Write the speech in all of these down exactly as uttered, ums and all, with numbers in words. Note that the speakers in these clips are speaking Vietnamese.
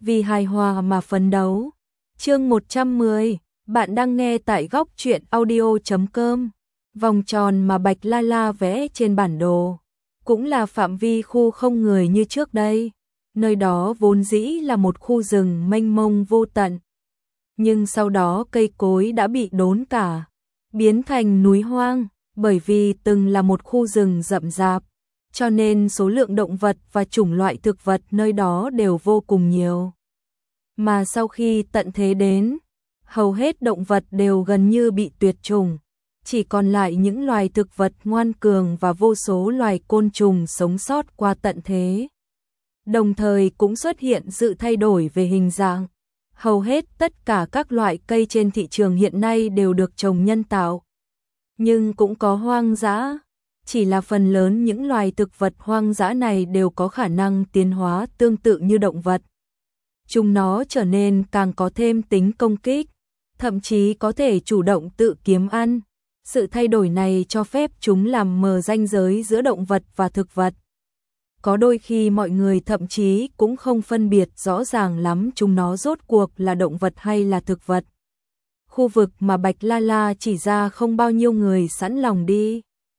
vì hài hòa mà phấn đấu. Chương một trăm mười, bạn đang nghe tại góc truyện audio chấm com. Vòng tròn mà Bạch La La vẽ trên bản đồ cũng là phạm vi khu không người như trước đây. Nơi đó vốn dĩ là một khu rừng mênh mông vô tận. Nhưng sau đó cây cối đã bị đốn cả, biến thành núi hoang, bởi vì từng là một khu rừng rậm rạp, cho nên số lượng động vật và chủng loại thực vật nơi đó đều vô cùng nhiều. Mà sau khi tận thế đến, hầu hết động vật đều gần như bị tuyệt chủng, chỉ còn lại những loài thực vật ngoan cường và vô số loài côn trùng sống sót qua tận thế. Đồng thời cũng xuất hiện sự thay đổi về hình dạng. Hầu hết tất cả các loại cây trên thị trường hiện nay đều được trồng nhân tạo. Nhưng cũng có hoang dã, chỉ là phần lớn những loài thực vật hoang dã này đều có khả năng tiến hóa tương tự như động vật. Chúng nó trở nên càng có thêm tính công kích, thậm chí có thể chủ động tự kiếm ăn. Sự thay đổi này cho phép chúng làm mờ ranh giới giữa động vật và thực vật. Có đôi khi mọi người thậm chí cũng không phân biệt rõ ràng lắm chúng nó rốt cuộc là động vật hay là thực vật. Khu vực mà Bạch La La chỉ ra không bao nhiêu người sẵn lòng đi.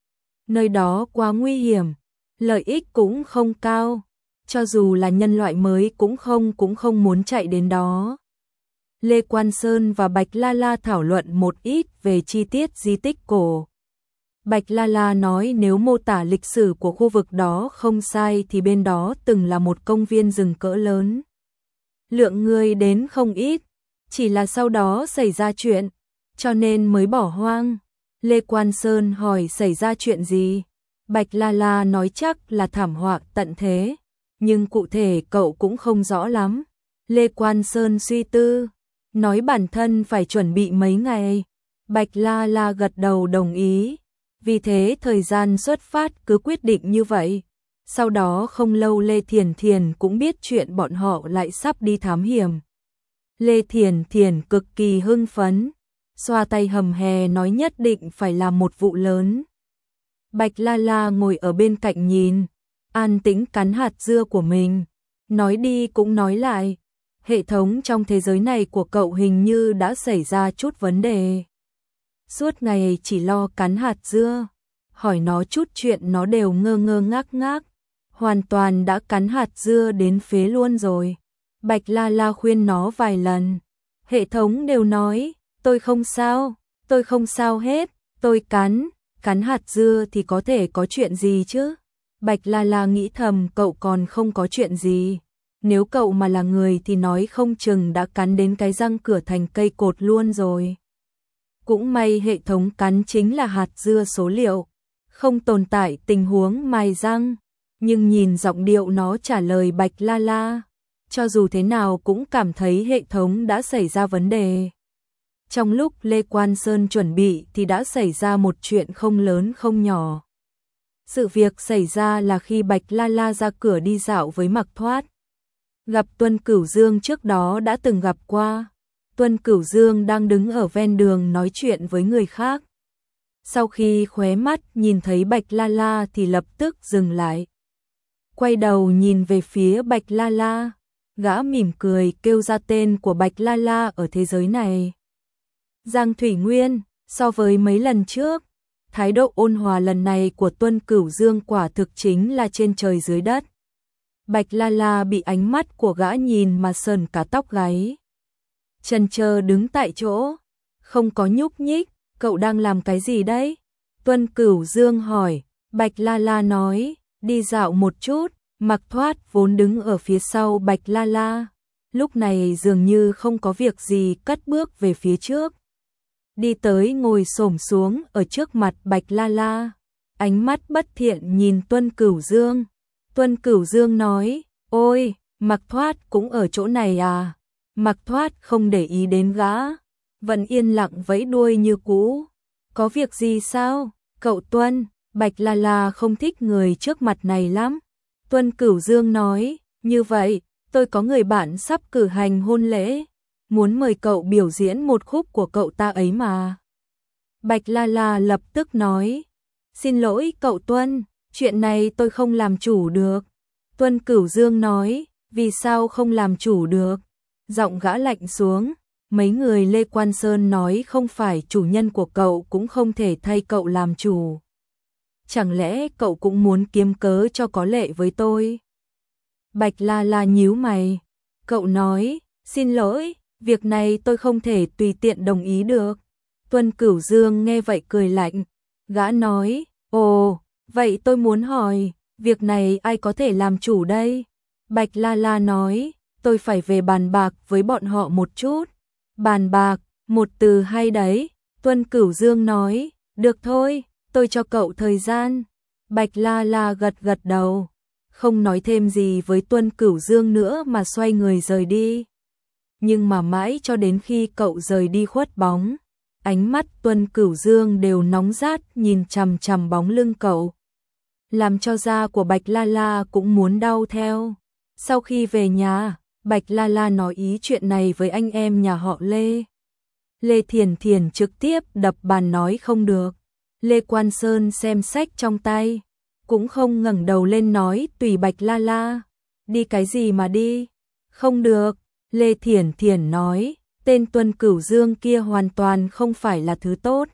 Nơi đó quá nguy hiểm, lợi ích cũng không cao, cho dù là nhân loại mới cũng không cũng không muốn chạy đến đó. Lê Quan Sơn và Bạch La La thảo luận một ít về chi tiết di tích cổ. Bạch La La nói nếu mô tả lịch sử của khu vực đó không sai thì bên đó từng là một công viên rừng cỡ lớn. Lượng người đến không ít, chỉ là sau đó xảy ra chuyện, cho nên mới bỏ hoang. Lê Quan Sơn hỏi xảy ra chuyện gì? Bạch La La nói chắc là thảm họa tận thế, nhưng cụ thể cậu cũng không rõ lắm. Lê Quan Sơn suy tư, nói bản thân phải chuẩn bị mấy ngày. Bạch La La gật đầu đồng ý. Vì thế thời gian xuất phát cứ quyết định như vậy. Sau đó không lâu Lê Thiền Thiền cũng biết chuyện bọn họ lại sắp đi thám hiểm. Lê Thiền Thiền cực kỳ hưng phấn, xoa tay hầm hè nói nhất định phải làm một vụ lớn. Bạch La La ngồi ở bên cạnh nhìn, an tĩnh cắn hạt dưa của mình. Nói đi cũng nói lại, hệ thống trong thế giới này của cậu hình như đã xảy ra chút vấn đề. Suốt ngày chỉ lo cắn hạt dưa, hỏi nó chút chuyện nó đều ngơ ngơ ngác ngác, hoàn toàn đã cắn hạt dưa đến phế luôn rồi. Bạch La La khuyên nó vài lần, hệ thống đều nói, tôi không sao, tôi không sao hết, tôi cắn, cắn hạt dưa thì có thể có chuyện gì chứ. Bạch La La nghĩ thầm cậu còn không có chuyện gì, nếu cậu mà là người thì nói không chừng đã cắn đến cái răng cửa thành cây cột luôn rồi. Cũng may hệ thống cắn chính là hạt dưa số liệu, không tồn tại tình huống mài răng, nhưng nhìn giọng điệu nó trả lời Bạch La La, cho dù thế nào cũng cảm thấy hệ thống đã xảy ra vấn đề. Trong lúc Lê Quan Sơn chuẩn bị thì đã xảy ra một chuyện không lớn không nhỏ. Sự việc xảy ra là khi Bạch La La ra cửa đi dạo với Mặc Thoát, gặp Tuân Cửu Dương trước đó đã từng gặp qua. Tuân Cửu Dương đang đứng ở ven đường nói chuyện với người khác. Sau khi khóe mắt nhìn thấy Bạch La La thì lập tức dừng lại. Quay đầu nhìn về phía Bạch La La, gã mỉm cười kêu ra tên của Bạch La La ở thế giới này. Giang Thủy Nguyên, so với mấy lần trước, thái độ ôn hòa lần này của Tuân Cửu Dương quả thực chính là trên trời dưới đất. Bạch La La bị ánh mắt của gã nhìn mà sờn cả tóc gáy. Chần chờ đứng tại chỗ, không có nhúc nhích, cậu đang làm cái gì đấy? Tuân Cửu Dương hỏi. Bạch La La nói, đi dạo một chút. Mặc Thoát vốn đứng ở phía sau Bạch La La, lúc này dường như không có việc gì cất bước về phía trước. Đi tới ngồi xổm xuống ở trước mặt Bạch La La, ánh mắt bất thiện nhìn Tuân Cửu Dương. Tuân Cửu Dương nói, ôi, Mặc Thoát cũng ở chỗ này à? Mặc Thoát không để ý đến gã, vẫn yên lặng vẫy đuôi như cũ. Có việc gì sao? Cậu Tuân, Bạch La La không thích người trước mặt này lắm. Tuân Cửu Dương nói, như vậy, tôi có người bạn sắp cử hành hôn lễ, muốn mời cậu biểu diễn một khúc của cậu ta ấy mà. Bạch La La lập tức nói, xin lỗi cậu Tuân, chuyện này tôi không làm chủ được. Tuân Cửu Dương nói, vì sao không làm chủ được? Giọng gã lạnh xuống, mấy người Lê Quan Sơn nói không phải chủ nhân của cậu cũng không thể thay cậu làm chủ. Chẳng lẽ cậu cũng muốn kiếm cớ cho có lệ với tôi? Bạch La La nhíu mày, cậu nói, xin lỗi, việc này tôi không thể tùy tiện đồng ý được. Tuân Cửu Dương nghe vậy cười lạnh, gã nói, ồ, vậy tôi muốn hỏi, việc này ai có thể làm chủ đây? Bạch La La nói, tôi phải về bàn bạc với bọn họ một chút. Bàn bạc, một từ hay đấy. Tuân Cửu Dương nói, được thôi, tôi cho cậu thời gian. Bạch La La gật gật đầu, không nói thêm gì với Tuân Cửu Dương nữa mà xoay người rời đi. Nhưng mà mãi cho đến khi cậu rời đi khuất bóng, ánh mắt Tuân Cửu Dương đều nóng rát nhìn chằm chằm bóng lưng cậu, làm cho da của Bạch La La cũng muốn đau theo. Sau khi về nhà, Bạch La La nói ý chuyện này với anh em nhà họ Lê. Lê Thiền Thiền trực tiếp đập bàn nói không được. Lê Quan Sơn xem sách trong tay, cũng không ngẩng đầu lên nói tùy Bạch La La. Đi cái gì mà đi? Không được. Lê Thiền Thiền nói, tên Tuân Cửu Dương kia hoàn toàn không phải là thứ tốt.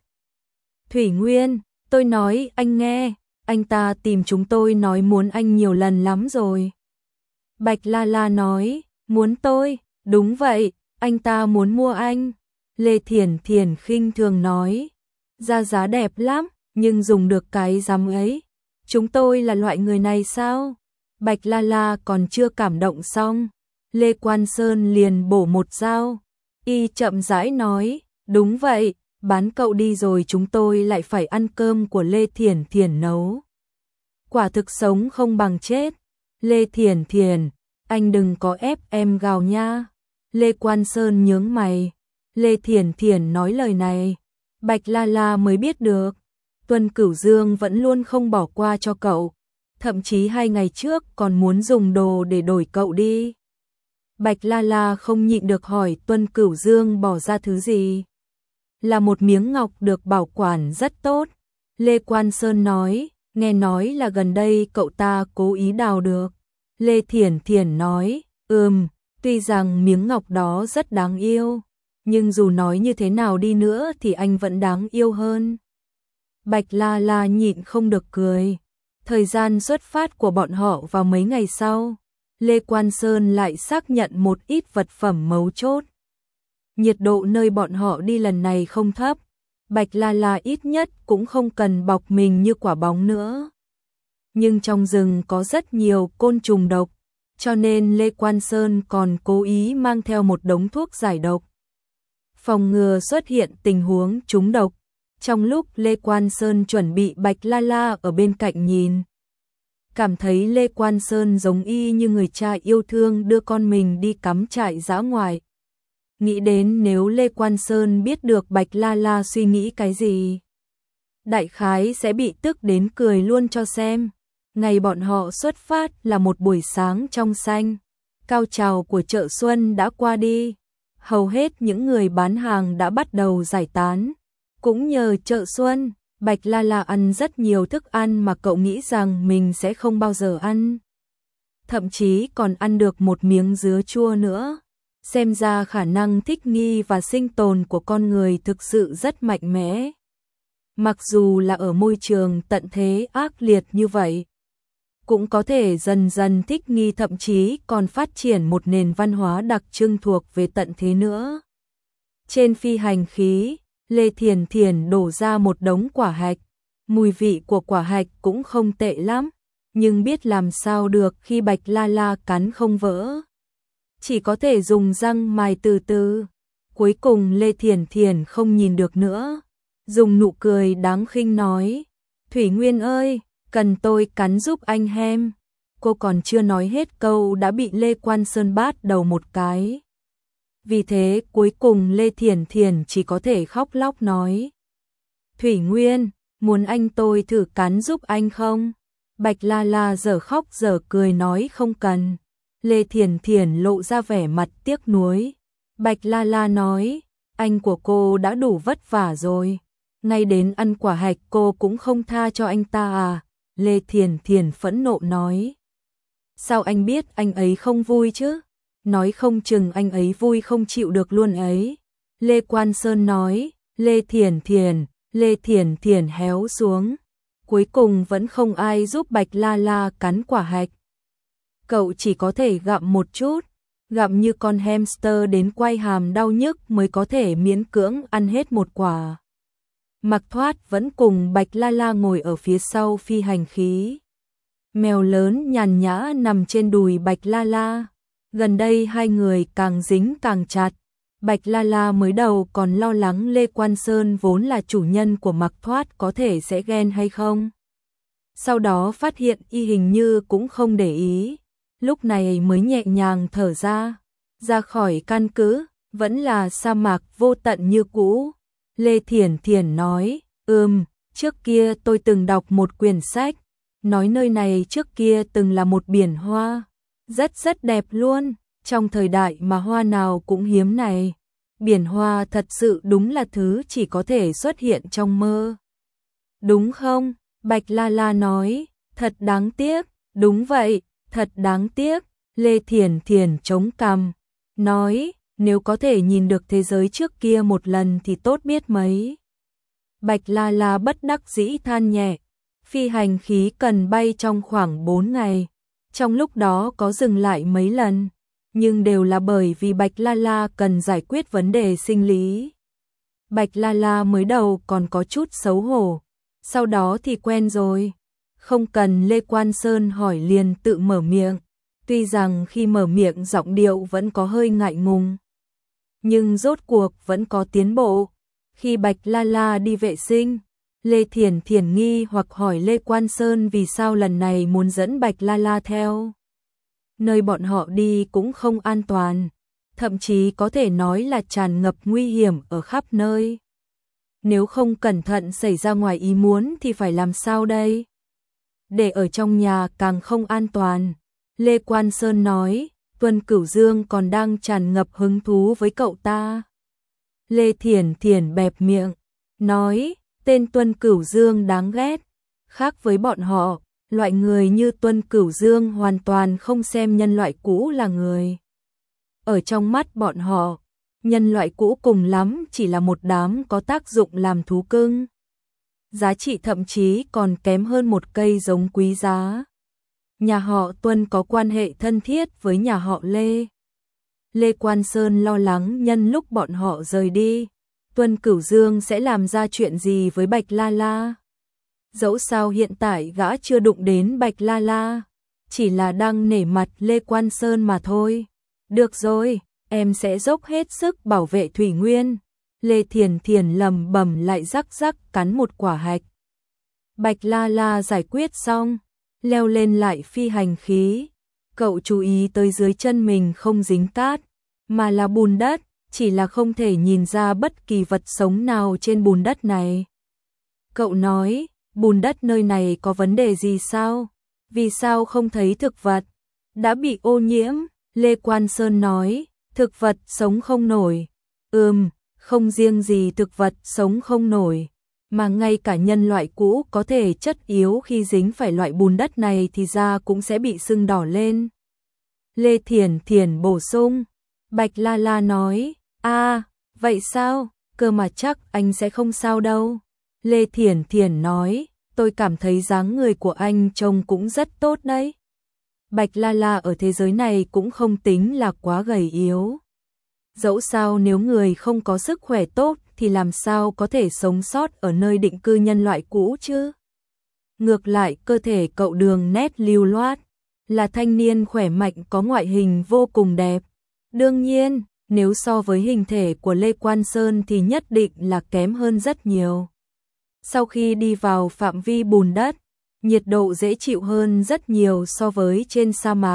Thủy Nguyên, tôi nói anh nghe, anh ta tìm chúng tôi nói muốn anh nhiều lần lắm rồi. Bạch La La nói, muốn tôi? Đúng vậy, anh ta muốn mua anh. Lê Thiền Thiền khinh thường nói, da giá đẹp lắm, nhưng dùng được cái rắm ấy. Chúng tôi là loại người này sao? Bạch La La còn chưa cảm động xong, Lê Quan Sơn liền bổ một dao. Y chậm rãi nói, đúng vậy, bán cậu đi rồi chúng tôi lại phải ăn cơm của Lê Thiền Thiền nấu. Quả thực sống không bằng chết. Lê Thiền Thiền, anh đừng có ép em gào nha. Lê Quan Sơn nhướng mày. Lê Thiền Thiền nói lời này, Bạch La La mới biết được. Tuân Cửu Dương vẫn luôn không bỏ qua cho cậu, thậm chí hai ngày trước còn muốn dùng đồ để đổi cậu đi. Bạch La La không nhịn được hỏi Tuân Cửu Dương bỏ ra thứ gì. Là một miếng ngọc được bảo quản rất tốt. Lê Quan Sơn nói, nghe nói là gần đây cậu ta cố ý đào được. Lê Thiền Thiền nói, ừm, tuy rằng miếng ngọc đó rất đáng yêu, nhưng dù nói như thế nào đi nữa thì anh vẫn đáng yêu hơn. Bạch La La nhịn không được cười. Thời gian xuất phát của bọn họ vào mấy ngày sau, Lê Quan Sơn lại xác nhận một ít vật phẩm mấu chốt. Nhiệt độ nơi bọn họ đi lần này không thấp, Bạch La La ít nhất cũng không cần bọc mình như quả bóng nữa. Nhưng trong rừng có rất nhiều côn trùng độc, cho nên Lê Quan Sơn còn cố ý mang theo một đống thuốc giải độc, phòng ngừa xuất hiện tình huống trúng độc. Trong lúc Lê Quan Sơn chuẩn bị, Bạch La La ở bên cạnh nhìn, cảm thấy Lê Quan Sơn giống y như người cha yêu thương đưa con mình đi cắm trại dã ngoại. Nghĩ đến nếu Lê Quan Sơn biết được Bạch La La suy nghĩ cái gì, đại khái sẽ bị tức đến cười luôn cho xem. Ngày bọn họ xuất phát là một buổi sáng trong xanh, cao trào của chợ xuân đã qua đi, hầu hết những người bán hàng đã bắt đầu giải tán. Cũng nhờ chợ xuân, Bạch La La ăn rất nhiều thức ăn mà cậu nghĩ rằng mình sẽ không bao giờ ăn. Thậm chí còn ăn được một miếng dứa chua nữa. Xem ra khả năng thích nghi và sinh tồn của con người thực sự rất mạnh mẽ. Mặc dù là ở môi trường tận thế ác liệt như vậy, cũng có thể dần dần thích nghi, thậm chí còn phát triển một nền văn hóa đặc trưng thuộc về tận thế nữa. Trên phi hành khí, Lê Thiền Thiền đổ ra một đống quả hạch. Mùi vị của quả hạch cũng không tệ lắm, nhưng biết làm sao được khi Bạch La La cắn không vỡ, chỉ có thể dùng răng mài từ từ. Cuối cùng Lê Thiền Thiền không nhìn được nữa, dùng nụ cười đáng khinh nói, Thủy Nguyên ơi, cần tôi cắn giúp anh hem. Cô còn chưa nói hết câu đã bị Lê Quan Sơn bát đầu một cái. Vì thế cuối cùng Lê Thiền Thiền chỉ có thể khóc lóc nói, Thủy Nguyên, muốn anh tôi thử cắn giúp anh không? Bạch La La giờ khóc giờ cười nói không cần. Lê Thiền Thiền lộ ra vẻ mặt tiếc nuối. Bạch La La nói, anh của cô đã đủ vất vả rồi, ngay đến ăn quả hạch cô cũng không tha cho anh ta à? Lê Thiền Thiền phẫn nộ nói, Sao anh biết anh ấy không vui chứ? Nói không chừng anh ấy vui không chịu được luôn ấy. Lê Quan Sơn nói, Lê Thiển Thiển, Lê Thiển Thiển héo xuống. Cuối cùng vẫn không ai giúp Bạch La La cắn quả hạch. Cậu chỉ có thể gặm một chút, gặm như con hamster đến quay hàm đau nhức mới có thể miễn cưỡng ăn hết một quả. Mặc Thoát vẫn cùng Bạch La La ngồi ở phía sau phi hành khí. Mèo lớn nhàn nhã nằm trên đùi Bạch La La. Gần đây hai người càng dính càng chặt. Bạch La La mới đầu còn lo lắng Lê Quan Sơn vốn là chủ nhân của Mặc Thoát có thể sẽ ghen hay không. Sau đó phát hiện y hình như cũng không để ý. Lúc này mới nhẹ nhàng thở ra. Ra khỏi căn cứ, vẫn là sa mạc vô tận như cũ. Lê Thiển Thiển nói, ừm, trước kia tôi từng đọc một quyển sách. Nói nơi này trước kia từng là một biển hoa. Rất rất đẹp luôn. Trong thời đại mà hoa nào cũng hiếm này, biển hoa thật sự đúng là thứ chỉ có thể xuất hiện trong mơ. Đúng không? Bạch La La nói, thật đáng tiếc. Đúng vậy, thật đáng tiếc. Lê Thiển Thiển chống cằm, nói, nếu có thể nhìn được thế giới trước kia một lần thì tốt biết mấy. Bạch La La bất đắc dĩ than nhẹ, phi hành khí cần bay trong khoảng bốn ngày. Trong lúc đó có dừng lại mấy lần, nhưng đều là bởi vì Bạch La La cần giải quyết vấn đề sinh lý. Bạch La La mới đầu còn có chút xấu hổ, sau đó thì quen rồi. Không cần Lê Quan Sơn hỏi liền tự mở miệng, tuy rằng khi mở miệng giọng điệu vẫn có hơi ngại ngùng, nhưng rốt cuộc vẫn có tiến bộ. Khi Bạch La La đi vệ sinh, Lê Thiển Thiển nghi hoặc hỏi Lê Quan Sơn vì sao lần này muốn dẫn Bạch La La theo. Nơi bọn họ đi cũng không an toàn, thậm chí có thể nói là tràn ngập nguy hiểm ở khắp nơi. Nếu không cẩn thận xảy ra ngoài ý muốn thì phải làm sao đây? Để ở trong nhà càng không an toàn. Lê Quan Sơn nói, Tuân Cửu Dương còn đang tràn ngập hứng thú với cậu ta. Lê Thiển Thiển bẹp miệng, nói, tên Tuân Cửu Dương đáng ghét. Khác với bọn họ, loại người như Tuân Cửu Dương hoàn toàn không xem nhân loại cũ là người. Ở trong mắt bọn họ, nhân loại cũ cùng lắm chỉ là một đám có tác dụng làm thú cưng. Giá trị thậm chí còn kém hơn một cây giống quý giá. Nhà họ Tuân có quan hệ thân thiết với nhà họ Lê. Lê Quan Sơn lo lắng nhân lúc bọn họ rời đi, Tuân Cửu Dương sẽ làm ra chuyện gì với Bạch La La. Dẫu sao hiện tại gã chưa đụng đến Bạch La La, chỉ là đang nể mặt Lê Quan Sơn mà thôi. Được rồi, em sẽ dốc hết sức bảo vệ Thủy Nguyên. Lê Thiển Thiển lầm bầm lại rắc rắc cắn một quả hạch. Bạch La La giải quyết xong, leo lên lại phi hành khí. Cậu chú ý tới dưới chân mình không dính cát, mà là bùn đất, chỉ là không thể nhìn ra bất kỳ vật sống nào trên bùn đất này. Cậu nói, bùn đất nơi này có vấn đề gì sao? Vì sao không thấy thực vật? Đã bị ô nhiễm, Lê Quan Sơn nói, thực vật sống không nổi. Ừm, không riêng gì thực vật sống không nổi, mà ngay cả nhân loại cũ có thể chất yếu khi dính phải loại bùn đất này thì da cũng sẽ bị sưng đỏ lên. Lê Thiển Thiển bổ sung, Bạch La La nói, a, vậy sao, cơ mà chắc anh sẽ không sao đâu. Lê Thiển Thiển nói, tôi cảm thấy dáng người của anh trông cũng rất tốt đấy. Bạch La La ở thế giới này cũng không tính là quá gầy yếu. Dẫu sao nếu người không có sức khỏe tốt thì làm sao có thể sống sót ở nơi định cư nhân loại cũ chứ? Ngược lại cơ thể cậu đường nét lưu loát, là thanh niên khỏe mạnh có ngoại hình vô cùng đẹp. Đương nhiên, nếu so với hình thể của Lê Quan Sơn thì nhất định là kém hơn rất nhiều. Sau khi đi vào phạm vi bùn đất, nhiệt độ dễ chịu hơn rất nhiều so với trên sa mạc.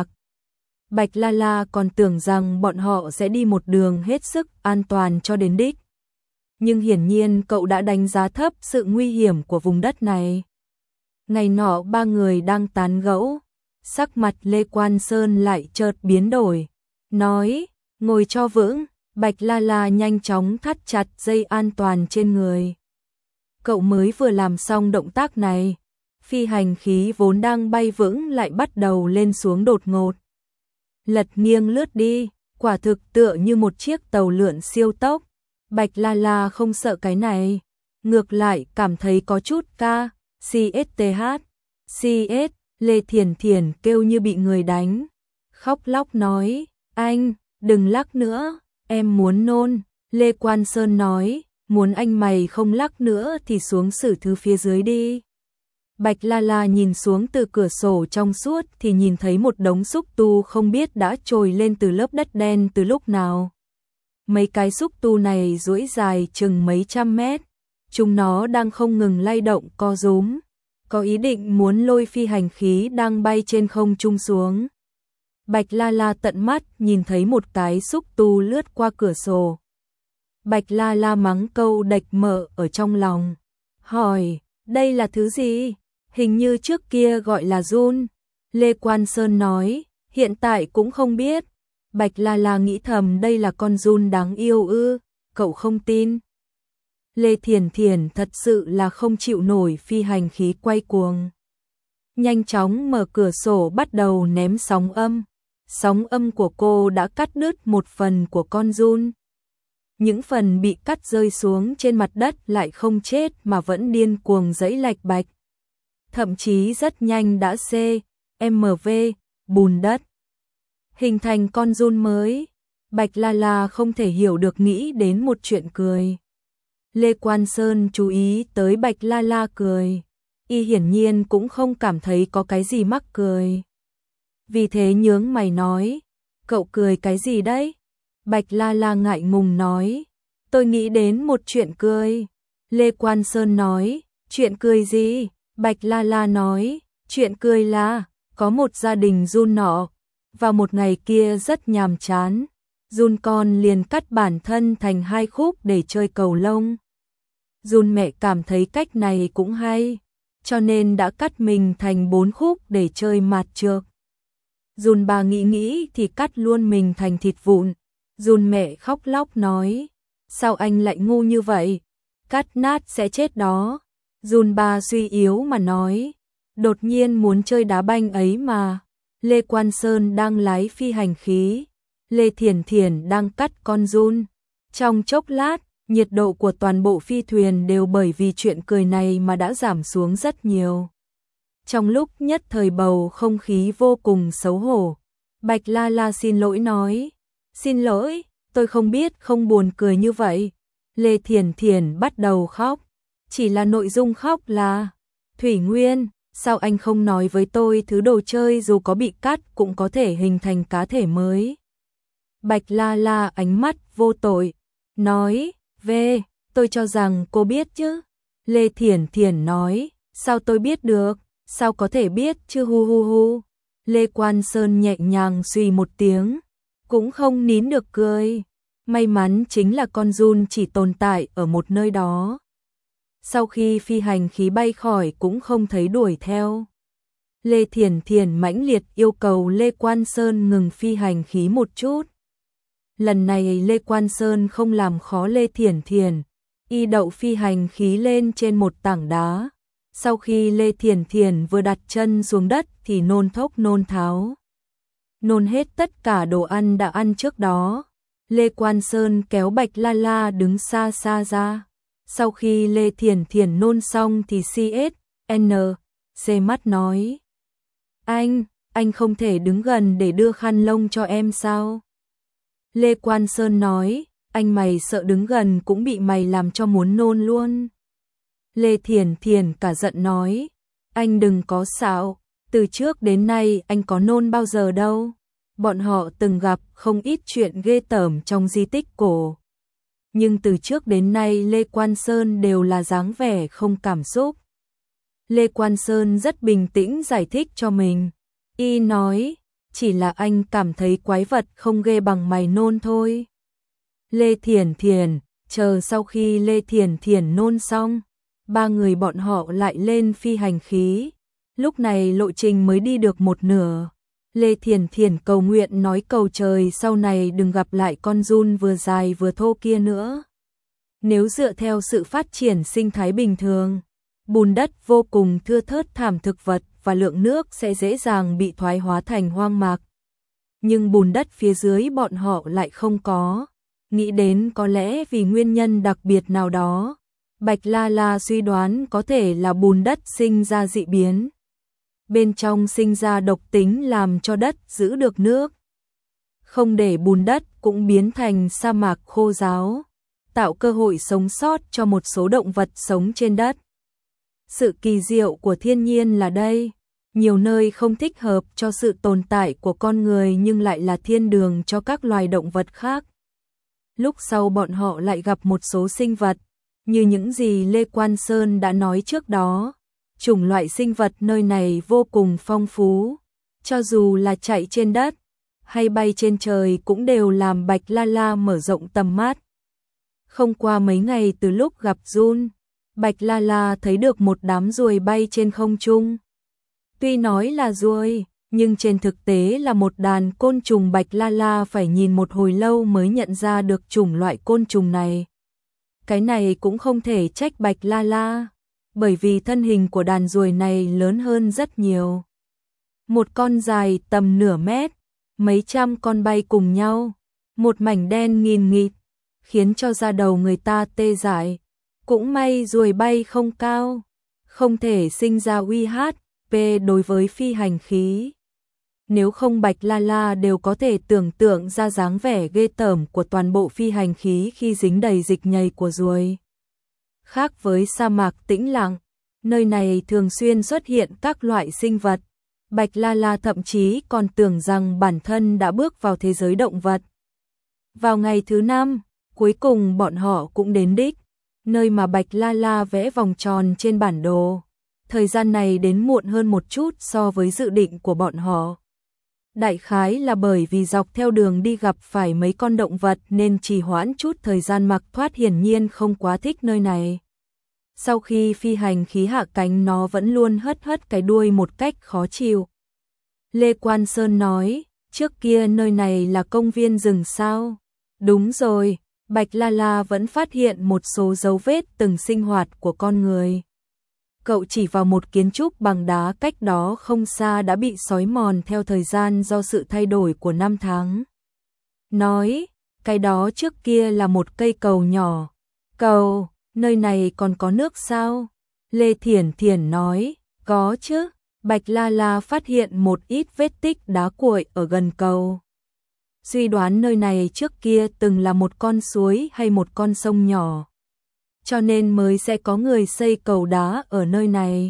Bạch La La còn tưởng rằng bọn họ sẽ đi một đường hết sức an toàn cho đến đích. Nhưng hiển nhiên cậu đã đánh giá thấp sự nguy hiểm của vùng đất này. Ngày nọ ba người đang tán gẫu, sắc mặt Lê Quan Sơn lại chợt biến đổi, nói, ngồi cho vững. Bạch La La nhanh chóng thắt chặt dây an toàn trên người. Cậu mới vừa làm xong động tác này, phi hành khí vốn đang bay vững lại bắt đầu lên xuống đột ngột. Lật nghiêng lướt đi, quả thực tựa như một chiếc tàu lượn siêu tốc. Bạch La La không sợ cái này, ngược lại cảm thấy có chút ca, CSTH, CS, Lê Thiển Thiển kêu như bị người đánh. Khóc lóc nói, anh, đừng lắc nữa, em muốn nôn. Lê Quan Sơn nói, muốn anh mày không lắc nữa thì xuống xử thứ phía dưới đi. Bạch La La nhìn xuống từ cửa sổ trong suốt thì nhìn thấy một đống xúc tu không biết đã trồi lên từ lớp đất đen từ lúc nào. Mấy cái xúc tu này duỗi dài chừng mấy trăm mét, chúng nó đang không ngừng lay động co rúm, có ý định muốn lôi phi hành khí đang bay trên không trung xuống. Bạch La La tận mắt nhìn thấy một cái xúc tu lướt qua cửa sổ. Bạch La La mắng câu đạch mợ ở trong lòng, hỏi, đây là thứ gì? Hình như trước kia gọi là giun. Lê Quan Sơn nói, hiện tại cũng không biết. Bạch La La nghĩ thầm đây là con giun đáng yêu ư, cậu không tin. Lê Thiển Thiển thật sự là không chịu nổi phi hành khí quay cuồng. Nhanh chóng mở cửa sổ bắt đầu ném sóng âm. Sóng âm của cô đã cắt đứt một phần của con giun. Những phần bị cắt rơi xuống trên mặt đất lại không chết mà vẫn điên cuồng giãy lạch bạch. Thậm chí rất nhanh đã C, M V, bùn đất. Hình thành con giun mới. Bạch La La không thể hiểu được, nghĩ đến một chuyện cười. Lê Quan Sơn chú ý tới Bạch La La cười. Y hiển nhiên cũng không cảm thấy có cái gì mắc cười. Vì thế nhướng mày nói, cậu cười cái gì đấy? Bạch La La ngại ngùng nói, tôi nghĩ đến một chuyện cười. Lê Quan Sơn nói, chuyện cười gì? Bạch La La nói, chuyện cười là, có một gia đình giun nọ, vào một ngày kia rất nhàm chán, giun con liền cắt bản thân thành hai khúc để chơi cầu lông. Giun mẹ cảm thấy cách này cũng hay, cho nên đã cắt mình thành bốn khúc để chơi mạt trược. Giun bà nghĩ nghĩ thì cắt luôn mình thành thịt vụn. Giun mẹ khóc lóc nói, sao anh lại ngu như vậy? Cắt nát sẽ chết đó. Giun bà suy yếu mà nói, đột nhiên muốn chơi đá banh ấy mà. Lê Quan Sơn đang lái phi hành khí, Lê Thiển Thiển đang cắt con giun. Trong chốc lát, nhiệt độ của toàn bộ phi thuyền đều bởi vì chuyện cười này mà đã giảm xuống rất nhiều. Trong lúc nhất thời bầu không khí vô cùng xấu hổ, Bạch La La xin lỗi nói, xin lỗi, tôi không biết không buồn cười như vậy. Lê Thiển Thiển bắt đầu khóc, chỉ là nội dung khóc là, Thủy Nguyên, sao anh không nói với tôi thứ đồ chơi dù có bị cắt cũng có thể hình thành cá thể mới. Bạch La La ánh mắt vô tội, nói, về, tôi cho rằng cô biết chứ. Lê Thiển Thiển nói, sao tôi biết được, sao có thể biết chứ hu hu hu. Lê Quan Sơn nhẹ nhàng suy một tiếng, cũng không nín được cười. May mắn chính là con giun chỉ tồn tại ở một nơi đó. Sau khi phi hành khí bay khỏi cũng không thấy đuổi theo. Lê Thiển Thiển mãnh liệt yêu cầu Lê Quan Sơn ngừng phi hành khí một chút. Lần này Lê Quan Sơn không làm khó Lê Thiển Thiển, y đậu phi hành khí lên trên một tảng đá. Sau khi Lê Thiển Thiển vừa đặt chân xuống đất thì nôn thốc nôn tháo. Nôn hết tất cả đồ ăn đã ăn trước đó. Lê Quan Sơn kéo Bạch La La đứng xa xa ra. Sau khi Lê Thiển Thiển nôn xong thì xê ét en xê mắt nói, anh, anh không thể đứng gần để đưa khăn lông cho em sao? Lê Quan Sơn nói, anh mày sợ đứng gần cũng bị mày làm cho muốn nôn luôn. Lê Thiển Thiển cả giận nói, anh đừng có xạo, từ trước đến nay anh có nôn bao giờ đâu. Bọn họ từng gặp không ít chuyện ghê tởm trong di tích cổ. Nhưng từ trước đến nay Lê Quan Sơn đều là dáng vẻ không cảm xúc. Lê Quan Sơn rất bình tĩnh giải thích cho mình. Y nói, chỉ là anh cảm thấy quái vật không ghê bằng mày nôn thôi. Lê Thiển Thiển, chờ sau khi Lê Thiển Thiển nôn xong, ba người bọn họ lại lên phi hành khí. Lúc này lộ trình mới đi được một nửa. Lê Thiển Thiển cầu nguyện nói cầu trời sau này đừng gặp lại con giun vừa dài vừa thô kia nữa. Nếu dựa theo sự phát triển sinh thái bình thường, Bùn đất vô cùng thưa thớt thảm thực vật và lượng nước sẽ dễ dàng bị thoái hóa thành hoang mạc. Nhưng bùn đất phía dưới bọn họ lại không có. Nghĩ đến có lẽ vì nguyên nhân đặc biệt nào đó, Bạch La La suy đoán có thể là bùn đất sinh ra dị biến. Bên trong sinh ra độc tính làm cho đất giữ được nước. Không để bùn đất cũng biến thành sa mạc khô ráo, tạo cơ hội sống sót cho một số động vật sống trên đất. Sự kỳ diệu của thiên nhiên là đây, nhiều nơi không thích hợp cho sự tồn tại của con người nhưng lại là thiên đường cho các loài động vật khác. Lúc sau bọn họ lại gặp một số sinh vật, như những gì Lê Quan Sơn đã nói trước đó. Chủng loại sinh vật nơi này vô cùng phong phú, cho dù là chạy trên đất hay bay trên trời cũng đều làm Bạch La La mở rộng tầm mắt. Không qua mấy ngày từ lúc gặp Jun, Bạch La La thấy được một đám ruồi bay trên không trung. Tuy nói là ruồi, nhưng trên thực tế là một đàn côn trùng. Bạch La La phải nhìn một hồi lâu mới nhận ra được chủng loại côn trùng này. Cái này cũng không thể trách Bạch La La, bởi vì thân hình của đàn ruồi này lớn hơn rất nhiều. Một con dài tầm nửa mét, mấy trăm con bay cùng nhau, một mảnh đen nghìn nghịt, khiến cho da đầu người ta tê dại. Cũng may ruồi bay không cao, không thể sinh ra uy hiếp đối với phi hành khí. Nếu không Bạch La La đều có thể tưởng tượng ra dáng vẻ ghê tởm của toàn bộ phi hành khí khi dính đầy dịch nhầy của ruồi. Khác với sa mạc tĩnh lặng, nơi này thường xuyên xuất hiện các loại sinh vật. Bạch La La thậm chí còn tưởng rằng bản thân đã bước vào thế giới động vật. Vào ngày thứ năm, cuối cùng bọn họ cũng đến đích, nơi mà Bạch La La vẽ vòng tròn trên bản đồ. Thời gian này đến muộn hơn một chút so với dự định của bọn họ. Đại khái là bởi vì dọc theo đường đi gặp phải mấy con động vật nên trì hoãn chút thời gian. Mặc Thoát hiển nhiên không quá thích nơi này. Sau khi phi hành khí hạ cánh nó vẫn luôn hất hất cái đuôi một cách khó chịu. Lê Quan Sơn nói, trước kia nơi này là công viên rừng sao? Đúng rồi, Bạch La La vẫn phát hiện một số dấu vết từng sinh hoạt của con người. Cậu chỉ vào một kiến trúc bằng đá cách đó không xa đã bị xói mòn theo thời gian do sự thay đổi của năm tháng. Nói, cái đó trước kia là một cây cầu nhỏ. Cầu, nơi này còn có nước sao? Lê Thiển Thiển nói, có chứ. Bạch La La phát hiện một ít vết tích đá cuội ở gần cầu. Suy đoán nơi này trước kia từng là một con suối hay một con sông nhỏ, cho nên mới sẽ có người xây cầu đá ở nơi này.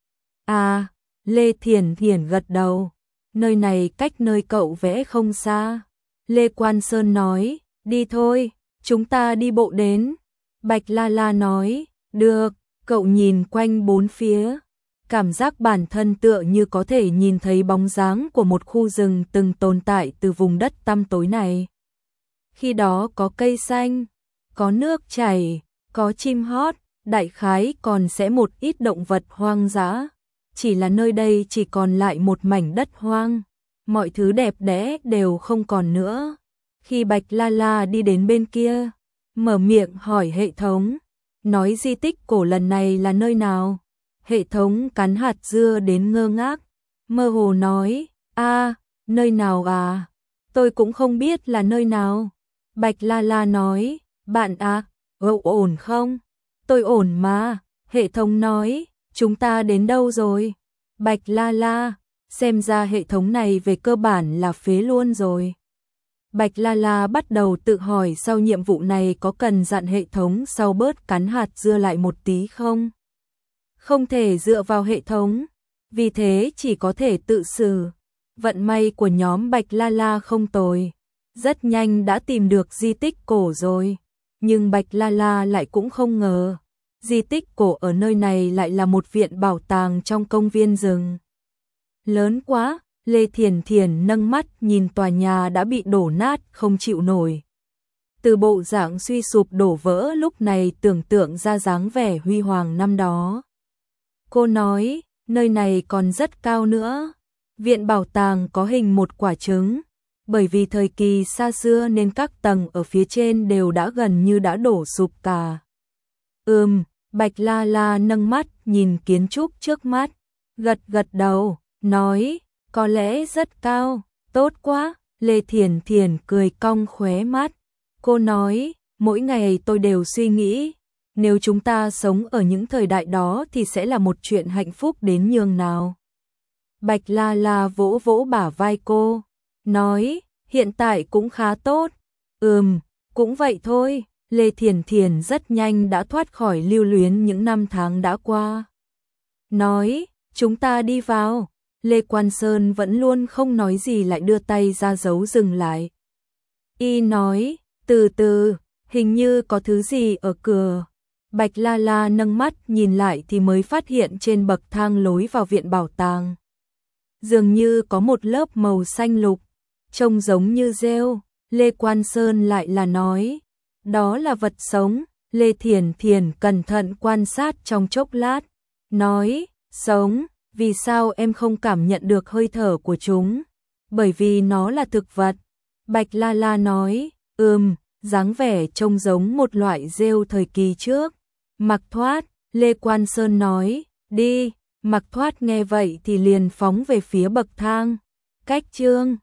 À, Lê Thiển Thiển gật đầu, nơi này cách nơi cậu vẽ không xa. Lê Quan Sơn nói, đi thôi, chúng ta đi bộ đến. Bạch La La nói, được. Cậu nhìn quanh bốn phía, cảm giác bản thân tựa như có thể nhìn thấy bóng dáng của một khu rừng từng tồn tại từ vùng đất tăm tối này. Khi đó có cây xanh, có nước chảy, có chim hót, đại khái còn sẽ một ít động vật hoang dã. Chỉ là nơi đây chỉ còn lại một mảnh đất hoang, mọi thứ đẹp đẽ đều không còn nữa. Khi Bạch La La đi đến bên kia, mở miệng hỏi hệ thống, nói di tích cổ lần này là nơi nào? Hệ thống cắn hạt dưa đến ngơ ngác, mơ hồ nói, a, nơi nào à? Tôi cũng không biết là nơi nào. Bạch La La nói, bạn à, cậu ổn không? Tôi ổn mà. Hệ thống nói, chúng ta đến đâu rồi? Bạch La La, xem ra hệ thống này về cơ bản là phế luôn rồi. Bạch La La bắt đầu tự hỏi sau nhiệm vụ này có cần dặn hệ thống sau bớt cắn hạt dưa lại một tí không? Không thể dựa vào hệ thống, vì thế chỉ có thể tự xử. Vận may của nhóm Bạch La La không tồi, rất nhanh đã tìm được di tích cổ rồi. Nhưng Bạch La La lại cũng không ngờ, di tích cổ ở nơi này lại là một viện bảo tàng trong công viên rừng. Lớn quá, Lê Thiển Thiển nâng mắt nhìn tòa nhà đã bị đổ nát không chịu nổi. Từ bộ dạng suy sụp đổ vỡ lúc này tưởng tượng ra dáng vẻ huy hoàng năm đó. Cô nói, nơi này còn rất cao nữa. Viện bảo tàng có hình một quả trứng, bởi vì thời kỳ xa xưa nên các tầng ở phía trên đều đã gần như đã đổ sụp cả. Ừm, Bạch La La nâng mắt nhìn kiến trúc trước mắt, gật gật đầu, nói, có lẽ rất cao, tốt quá. Lê Thiển Thiển cười cong khóe mắt. Cô nói, mỗi ngày tôi đều suy nghĩ, nếu chúng ta sống ở những thời đại đó thì sẽ là một chuyện hạnh phúc đến nhường nào. Bạch La La vỗ vỗ bả vai cô, nói, hiện tại cũng khá tốt. Ừm, cũng vậy thôi. Lê Thiển Thiển rất nhanh đã thoát khỏi lưu luyến những năm tháng đã qua. Nói, chúng ta đi vào. Lê Quan Sơn vẫn luôn không nói gì lại đưa tay ra dấu dừng lại. Y nói, từ từ, hình như có thứ gì ở cửa. Bạch La La nâng mắt nhìn lại thì mới phát hiện trên bậc thang lối vào viện bảo tàng. Dường như có một lớp màu xanh lục, trông giống như rêu. Lê Quan Sơn lại là nói, đó là vật sống. Lê Thiển Thiển cẩn thận quan sát trong chốc lát, nói, sống, vì sao em không cảm nhận được hơi thở của chúng? Bởi vì nó là thực vật. Bạch La La nói, ừm, dáng vẻ trông giống một loại rêu thời kỳ trước. Mặc Thoát, Lê Quan Sơn nói, đi. Mặc Thoát nghe vậy thì liền phóng về phía bậc thang. Cách chương